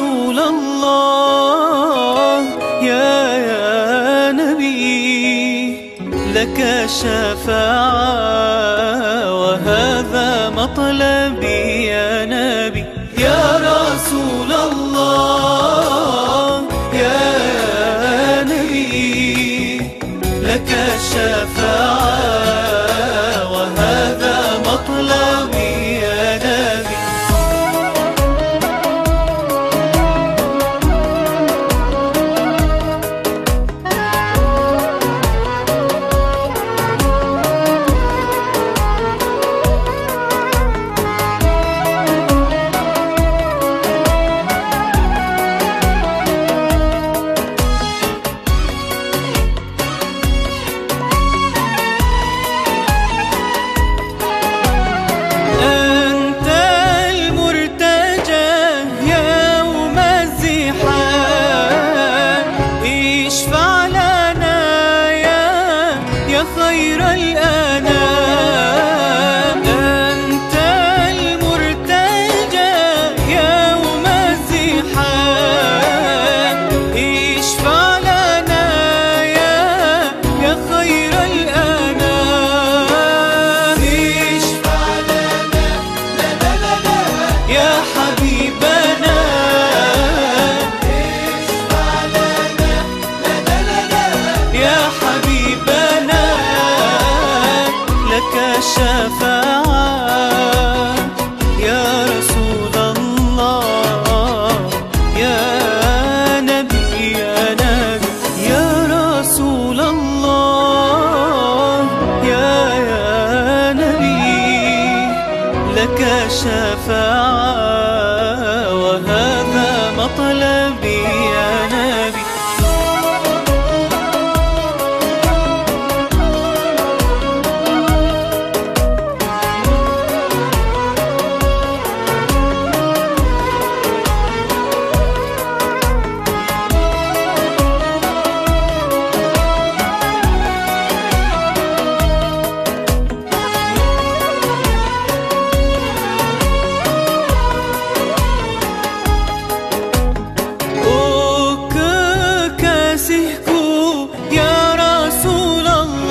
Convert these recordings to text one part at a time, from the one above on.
رسول الله يا نبي، لك الشفاعة وهذا مطلبي يا نبي. يا رسول الله يا نبي، لك الشفاعة وهذا مطلبي يا نبي. خير الأنام أنت المرتجى يوم الزحام، اشفع لنا يا خير الأنام. اشفع لنا يا حبيبنا، اشفع لنا يا حبيبنا، لك الشفاعة يا رسول الله يا نبي يا نبي. يا رسول الله يا نبي، لك الشفاعة وهذا مطلبي يا نبي. يا رسول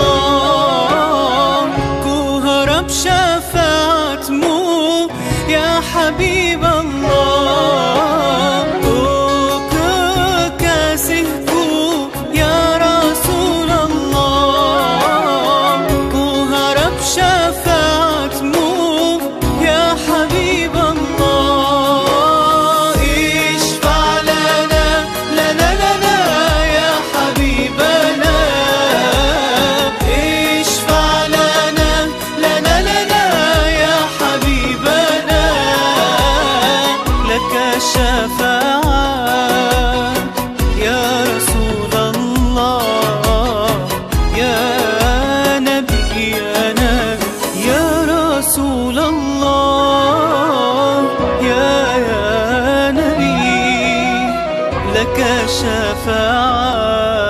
الله ku harap syafaatmu ya Habib Allah. Oh kekasihku ya Rasul Allah, ku harap syafaatmu ya Habib Allah. Ishfa' lana ya حبيبنا، اشفع لنا يا حبيبنا، لك الشفاعة يا رسول الله يا نبي يا نبي. يا رسول الله يا نبي، لك الشفاعة